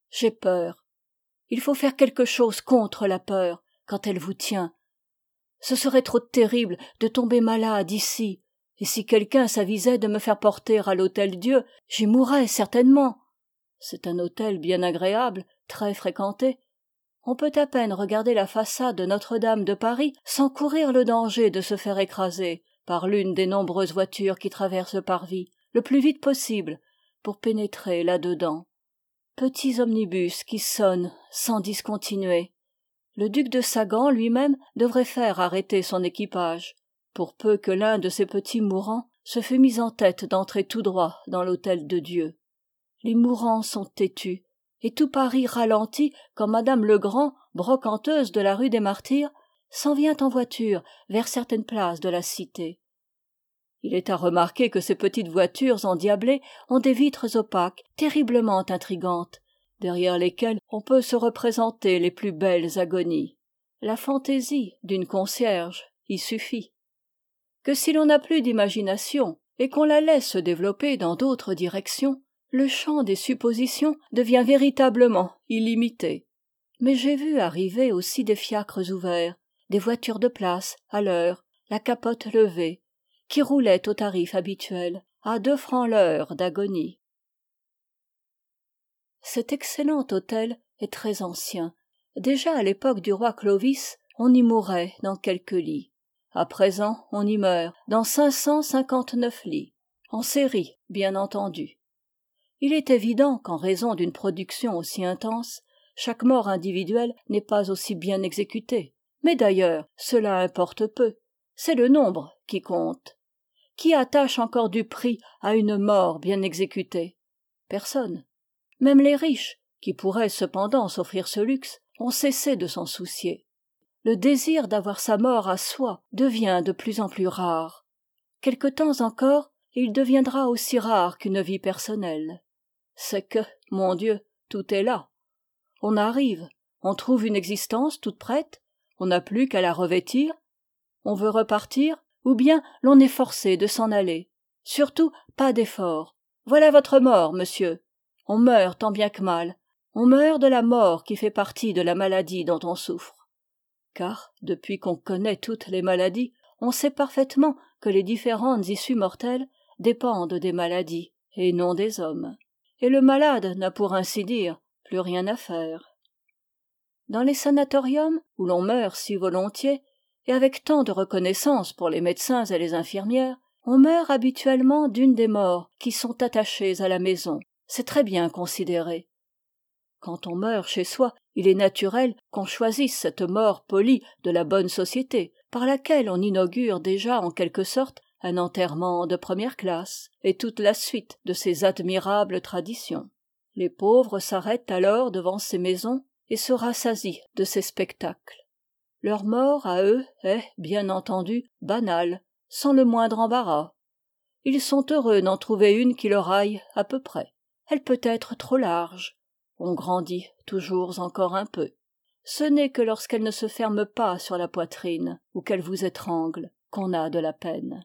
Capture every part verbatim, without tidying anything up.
j'ai peur. Il faut faire quelque chose contre la peur, quand elle vous tient. Ce serait trop terrible de tomber malade ici, et si quelqu'un s'avisait de me faire porter à l'Hôtel-Dieu, j'y mourrais certainement. C'est un hôtel bien agréable, très fréquenté. On peut à peine regarder la façade de Notre-Dame de Paris sans courir le danger de se faire écraser par l'une des nombreuses voitures qui traversent le parvis, le plus vite possible, pour pénétrer là-dedans. Petits omnibus qui sonnent sans discontinuer. Le duc de Sagan lui-même devrait faire arrêter son équipage, pour peu que l'un de ces petits mourants se fût mis en tête d'entrer tout droit dans l'hôtel de Dieu. Les mourants sont têtus, et tout Paris ralentit quand madame Legrand, brocanteuse de la rue des Martyrs, s'en vient en voiture vers certaines places de la cité. Il est à remarquer que ces petites voitures endiablées ont des vitres opaques terriblement intrigantes, derrière lesquelles on peut se représenter les plus belles agonies. La fantaisie d'une concierge y suffit. Que si l'on n'a plus d'imagination et qu'on la laisse se développer dans d'autres directions, le champ des suppositions devient véritablement illimité. Mais j'ai vu arriver aussi des fiacres ouverts, des voitures de place, à l'heure, la capote levée, qui roulaient au tarif habituel, à deux francs l'heure d'agonie. Cet excellent hôtel est très ancien. Déjà à l'époque du roi Clovis, on y mourait dans quelques lits. À présent, on y meurt dans cinq cent cinquante-neuf lits, en série, bien entendu. Il est évident qu'en raison d'une production aussi intense, chaque mort individuelle n'est pas aussi bien exécutée. Mais d'ailleurs, cela importe peu. C'est le nombre qui compte. Qui attache encore du prix à une mort bien exécutée? Personne. Même les riches, qui pourraient cependant s'offrir ce luxe, ont cessé de s'en soucier. Le désir d'avoir sa mort à soi devient de plus en plus rare. Quelque temps encore, il deviendra aussi rare qu'une vie personnelle. C'est que, mon Dieu, tout est là. On arrive, on trouve une existence toute prête, on n'a plus qu'à la revêtir, on veut repartir, ou bien l'on est forcé de s'en aller. Surtout, pas d'effort. Voilà votre mort, monsieur. On meurt tant bien que mal. On meurt de la mort qui fait partie de la maladie dont on souffre. Car, depuis qu'on connaît toutes les maladies, on sait parfaitement que les différentes issues mortelles dépendent des maladies, et non des hommes. Et le malade n'a pour ainsi dire plus rien à faire. Dans les sanatoriums, où l'on meurt si volontiers, et avec tant de reconnaissance pour les médecins et les infirmières, on meurt habituellement d'une des morts qui sont attachées à la maison. C'est très bien considéré. Quand on meurt chez soi, il est naturel qu'on choisisse cette mort polie de la bonne société, par laquelle on inaugure déjà en quelque sorte un enterrement de première classe, et toute la suite de ces admirables traditions. Les pauvres s'arrêtent alors devant ces maisons et se rassasient de ces spectacles. Leur mort, à eux, est, bien entendu, banale, sans le moindre embarras. Ils sont heureux d'en trouver une qui leur aille à peu près. Elle peut être trop large. On grandit toujours encore un peu. Ce n'est que lorsqu'elle ne se ferme pas sur la poitrine, ou qu'elle vous étrangle, qu'on a de la peine.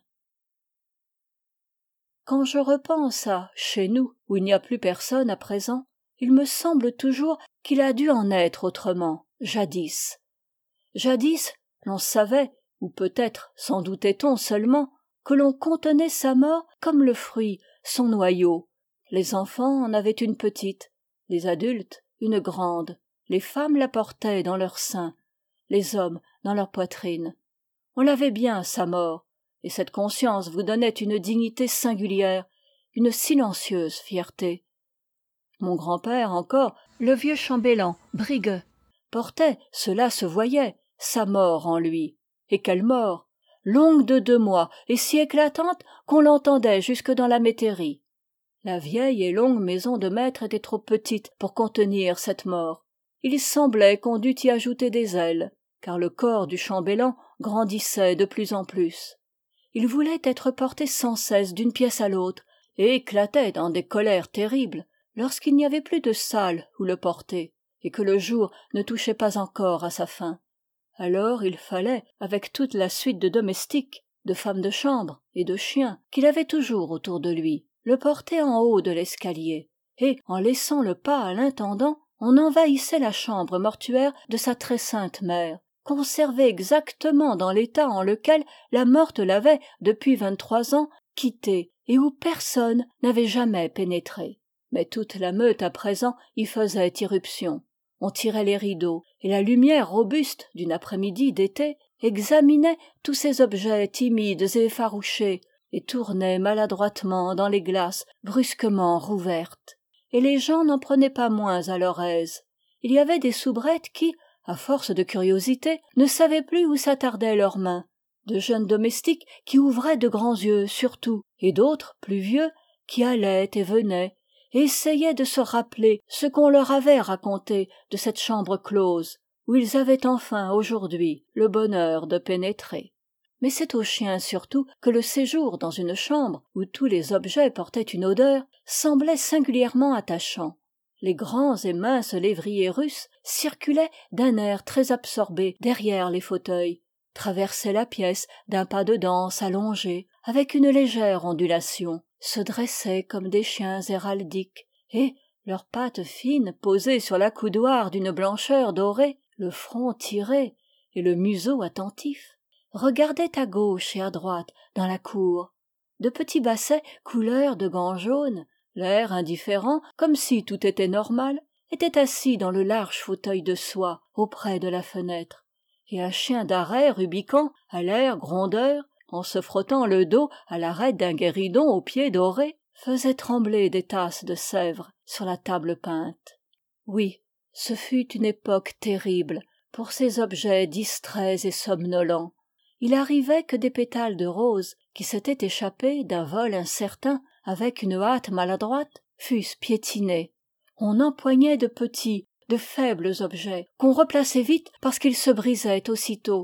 Quand je repense à chez nous, où il n'y a plus personne à présent, il me semble toujours qu'il a dû en être autrement, jadis. Jadis, l'on savait, ou peut-être s'en doutait-on seulement, que l'on contenait sa mort comme le fruit, son noyau. Les enfants en avaient une petite, les adultes une grande, les femmes la portaient dans leur sein, les hommes dans leur poitrine. On l'avait bien, sa mort, et cette conscience vous donnait une dignité singulière, une silencieuse fierté. Mon grand-père encore, le vieux chambellan, Brigueux, portait, cela se voyait, sa mort en lui. Et quelle mort! Longue de deux mois et si éclatante qu'on l'entendait jusque dans la métairie. La vieille et longue maison de maître était trop petite pour contenir cette mort. Il semblait qu'on dût y ajouter des ailes, car le corps du chambellan grandissait de plus en plus. Il voulait être porté sans cesse d'une pièce à l'autre, et éclatait dans des colères terribles lorsqu'il n'y avait plus de salle où le porter, et que le jour ne touchait pas encore à sa fin. Alors il fallait, avec toute la suite de domestiques, de femmes de chambre et de chiens qu'il avait toujours autour de lui, le porter en haut de l'escalier, et, en laissant le pas à l'intendant, on envahissait la chambre mortuaire de sa très sainte mère, conservée exactement dans l'état en lequel la morte l'avait, depuis vingt-trois ans, quittée, et où personne n'avait jamais pénétré. Mais toute la meute à présent y faisait irruption. On tirait les rideaux, et la lumière robuste d'une après-midi d'été examinait tous ces objets timides et effarouchés, et tournait maladroitement dans les glaces brusquement rouvertes. Et les gens n'en prenaient pas moins à leur aise. Il y avait des soubrettes qui, à force de curiosité, ne savaient plus où s'attardaient leurs mains, de jeunes domestiques qui ouvraient de grands yeux sur tout, et d'autres, plus vieux, qui allaient et venaient, et essayaient de se rappeler ce qu'on leur avait raconté de cette chambre close, où ils avaient enfin aujourd'hui le bonheur de pénétrer. Mais c'est aux chiens surtout que le séjour dans une chambre où tous les objets portaient une odeur semblait singulièrement attachant. Les grands et minces lévriers russes circulaient d'un air très absorbé derrière les fauteuils, traversaient la pièce d'un pas de danse allongé, avec une légère ondulation, se dressaient comme des chiens héraldiques, et, leurs pattes fines posées sur l'accoudoir d'une blancheur dorée, le front tiré et le museau attentif, regardaient à gauche et à droite dans la cour. De petits bassets couleur de gants jaunes, l'air indifférent, comme si tout était normal, étaient assis dans le large fauteuil de soie auprès de la fenêtre, et un chien d'arrêt rubicant, à l'air grondeur, en se frottant le dos à l'arête d'un guéridon aux pieds dorés, faisait trembler des tasses de sèvres sur la table peinte. Oui, ce fut une époque terrible pour ces objets distraits et somnolents. Il arrivait que des pétales de rose qui s'étaient échappés d'un vol incertain avec une hâte maladroite fussent piétinés. On empoignait de petits, de faibles objets qu'on replaçait vite parce qu'ils se brisaient aussitôt.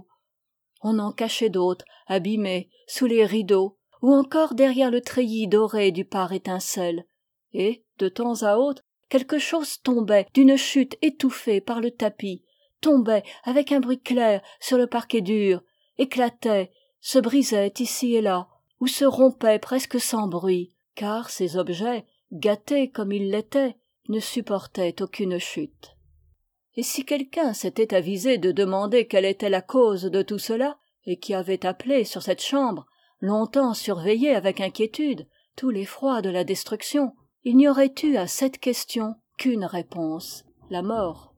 On en cachait d'autres, abîmés, sous les rideaux, ou encore derrière le treillis doré du pare-étincelles. Et, de temps à autre, quelque chose tombait d'une chute étouffée par le tapis, tombait avec un bruit clair sur le parquet dur, éclatait, se brisait ici et là, ou se rompait presque sans bruit, car ces objets, gâtés comme ils l'étaient, ne supportaient aucune chute. Et si quelqu'un s'était avisé de demander quelle était la cause de tout cela, et qui avait appelé sur cette chambre, longtemps surveillée avec inquiétude, tout l'effroi de la destruction, il n'y aurait eu à cette question qu'une réponse, la mort.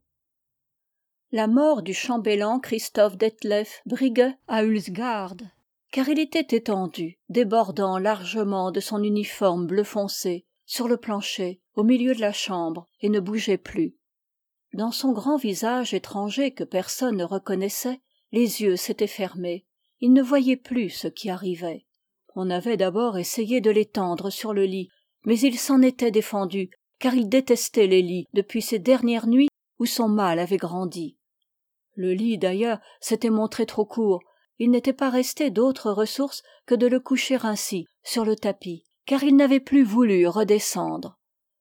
La mort du chambellan Christophe Detlef Brigueux à Ulsgaard, car il était étendu, débordant largement de son uniforme bleu foncé, sur le plancher, au milieu de la chambre, et ne bougeait plus. Dans son grand visage étranger que personne ne reconnaissait, les yeux s'étaient fermés. Il ne voyait plus ce qui arrivait. On avait d'abord essayé de l'étendre sur le lit, mais il s'en était défendu, car il détestait les lits depuis ces dernières nuits où son mal avait grandi. Le lit, d'ailleurs, s'était montré trop court. Il n'était pas resté d'autre ressource que de le coucher ainsi, sur le tapis, car il n'avait plus voulu redescendre.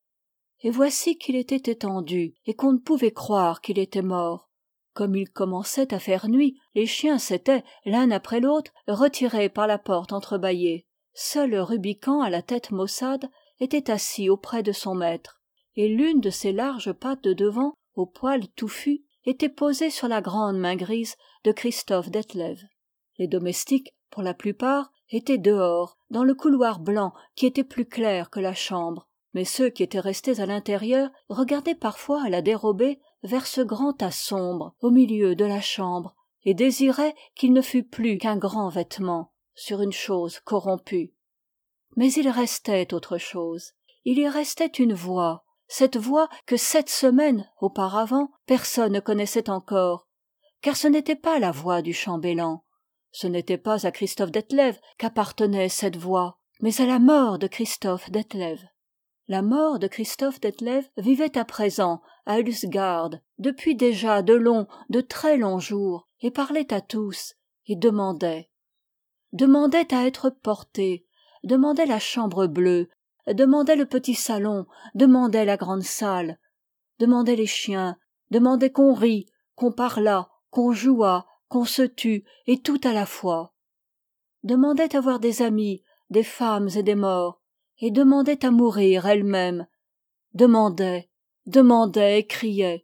Et voici qu'il était étendu, et qu'on ne pouvait croire qu'il était mort. Comme il commençait à faire nuit, les chiens s'étaient, l'un après l'autre, retirés par la porte entrebâillée. Seul Rubicand, à la tête maussade, était assis auprès de son maître, et l'une de ses larges pattes de devant, au poil touffu, était posée sur la grande main grise de Christophe Detlef. Les domestiques, pour la plupart, étaient dehors, dans le couloir blanc qui était plus clair que la chambre, mais ceux qui étaient restés à l'intérieur regardaient parfois à la dérobée vers ce grand tas sombre au milieu de la chambre, et désiraient qu'il ne fût plus qu'un grand vêtement sur une chose corrompue. Mais il restait autre chose. Il y restait une voix, cette voix que sept semaines auparavant personne ne connaissait encore, car ce n'était pas la voix du chambellan. Ce n'était pas à Christophe Detlef qu'appartenait cette voix, mais à la mort de Christophe Detlef. La mort de Christophe Detlef vivait à présent à Ulsgaard depuis déjà de longs, de très longs jours, et parlait à tous, et demandait. Demandait à être porté, demandait la chambre bleue, demandait le petit salon, demandait la grande salle, demandait les chiens, demandait qu'on rît, qu'on parlât, qu'on jouât, qu'on se tût, et tout à la fois. Demandait à voir des amis, des femmes et des morts, et demandait à mourir elle-même, demandait, demandaient et criaient.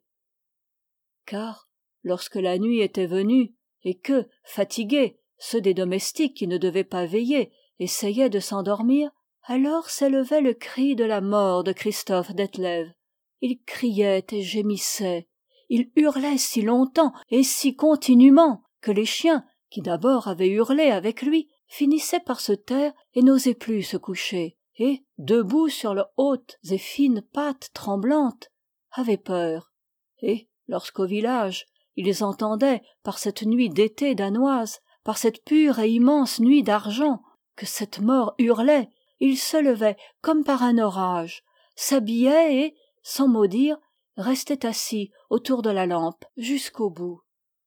Car, lorsque la nuit était venue, et que, fatigués, ceux des domestiques qui ne devaient pas veiller essayaient de s'endormir, alors s'élevait le cri de la mort de Christophe Detlev. Il criait et gémissait, il hurlait si longtemps et si continuellement que les chiens, qui d'abord avaient hurlé avec lui, finissaient par se taire et n'osaient plus se coucher, et, debout sur leurs hautes et fines pattes tremblantes, avaient peur. Et, lorsqu'au village, ils entendaient, par cette nuit d'été danoise, par cette pure et immense nuit d'argent, que cette mort hurlait, ils se levaient comme par un orage, s'habillaient et, sans mot dire, restaient assis autour de la lampe jusqu'au bout.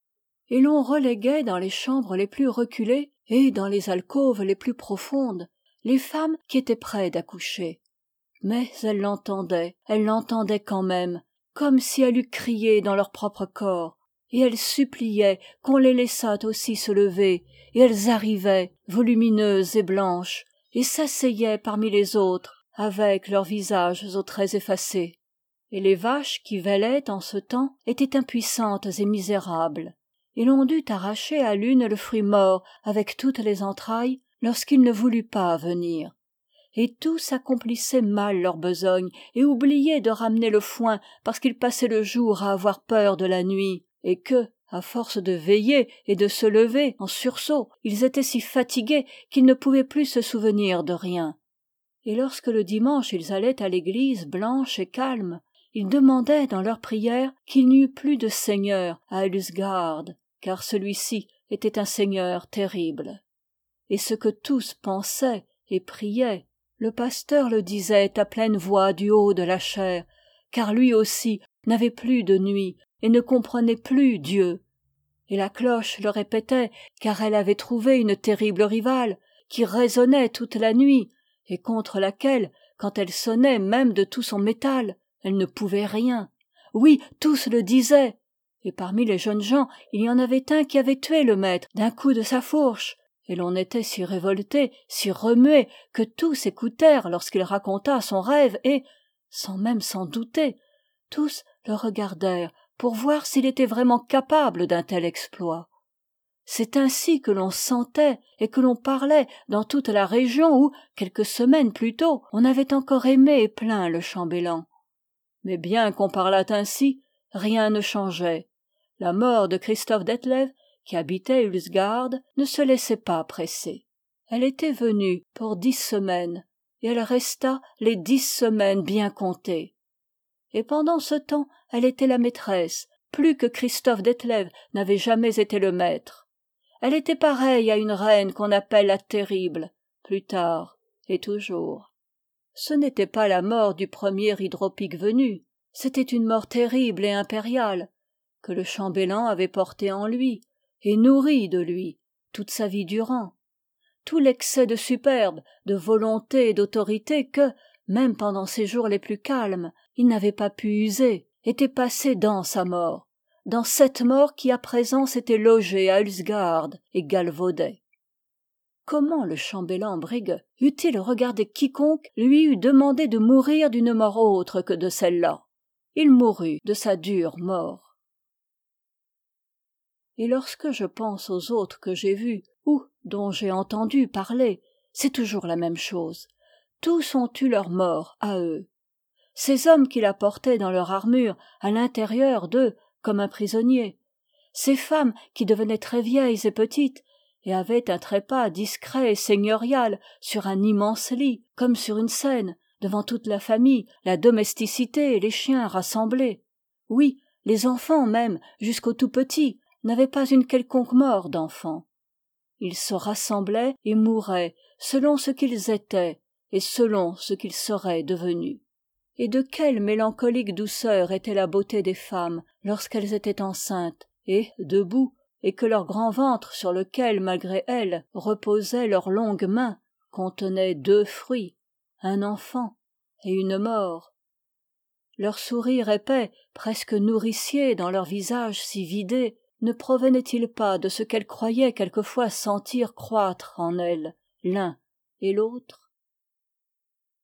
Et l'on reléguait dans les chambres les plus reculées et dans les alcôves les plus profondes les femmes qui étaient près d'accoucher. Mais elles l'entendaient, elles l'entendaient quand même, comme si elle eût crié dans leur propre corps, et elles suppliaient qu'on les laissât aussi se lever, et elles arrivaient, volumineuses et blanches, et s'asseyaient parmi les autres, avec leurs visages aux traits effacés. Et les vaches qui veillaient en ce temps étaient impuissantes et misérables, et l'on dut arracher à l'une le fruit mort avec toutes les entrailles lorsqu'il ne voulut pas venir. Et tous accomplissaient mal leur besogne et oubliaient de ramener le foin parce qu'ils passaient le jour à avoir peur de la nuit, et que, à force de veiller et de se lever en sursaut, ils étaient si fatigués qu'ils ne pouvaient plus se souvenir de rien. Et lorsque le dimanche ils allaient à l'église blanche et calme, ils demandaient dans leurs prières qu'il n'y eût plus de seigneur à Ulsgaard, car celui-ci était un seigneur terrible. Et ce que tous pensaient et priaient, le pasteur le disait à pleine voix du haut de la chaire, car lui aussi n'avait plus de nuit et ne comprenait plus Dieu. Et la cloche le répétait, car elle avait trouvé une terrible rivale, qui résonnait toute la nuit, et contre laquelle, quand elle sonnait même de tout son métal, elle ne pouvait rien. Oui, tous le disaient. Et parmi les jeunes gens, il y en avait un qui avait tué le maître d'un coup de sa fourche. Et l'on était si révolté, si remué, que tous écoutèrent lorsqu'il raconta son rêve et, sans même s'en douter, tous le regardèrent pour voir s'il était vraiment capable d'un tel exploit. C'est ainsi que l'on sentait et que l'on parlait dans toute la région où, quelques semaines plus tôt, on avait encore aimé et plaint le chambellan. Mais bien qu'on parlât ainsi, rien ne changeait. La mort de Christophe Detlev, qui habitait Ulsgaard, ne se laissait pas presser. Elle était venue pour dix semaines, et elle resta les dix semaines bien comptées. Et pendant ce temps, elle était la maîtresse, plus que Christophe Detlev n'avait jamais été le maître. Elle était pareille à une reine qu'on appelle la terrible, plus tard et toujours. Ce n'était pas la mort du premier hydropique venu, c'était une mort terrible et impériale, que le chambellan avait portée en lui, et nourrie de lui, toute sa vie durant. Tout l'excès de superbe, de volonté et d'autorité que, même pendant ses jours les plus calmes, il n'avait pas pu user, était passé dans sa mort, dans cette mort qui à présent s'était logée à Ulsgaard et galvaudait. Comment le chambellan Brigg eût-il regardé quiconque lui eût demandé de mourir d'une mort autre que de celle-là? Il mourut de sa dure mort. Et lorsque je pense aux autres que j'ai vus ou dont j'ai entendu parler, c'est toujours la même chose. Tous ont eu leur mort à eux. Ces hommes qui la portaient dans leur armure à l'intérieur d'eux comme un prisonnier, ces femmes qui devenaient très vieilles et petites et avaient un trépas discret et seigneurial sur un immense lit, comme sur une scène, devant toute la famille, la domesticité et les chiens rassemblés. Oui, les enfants même, jusqu'aux tout petits, n'avaient pas une quelconque mort d'enfant. Ils se rassemblaient et mouraient selon ce qu'ils étaient et selon ce qu'ils seraient devenus. Et de quelle mélancolique douceur était la beauté des femmes lorsqu'elles étaient enceintes et debout, et que leur grand ventre sur lequel, malgré elles, reposaient leurs longues mains, contenait deux fruits, un enfant et une mort. Leur sourire épais, presque nourricier dans leurs visages si vidés, ne provenait-il pas de ce qu'elles croyaient quelquefois sentir croître en elles, l'un et l'autre?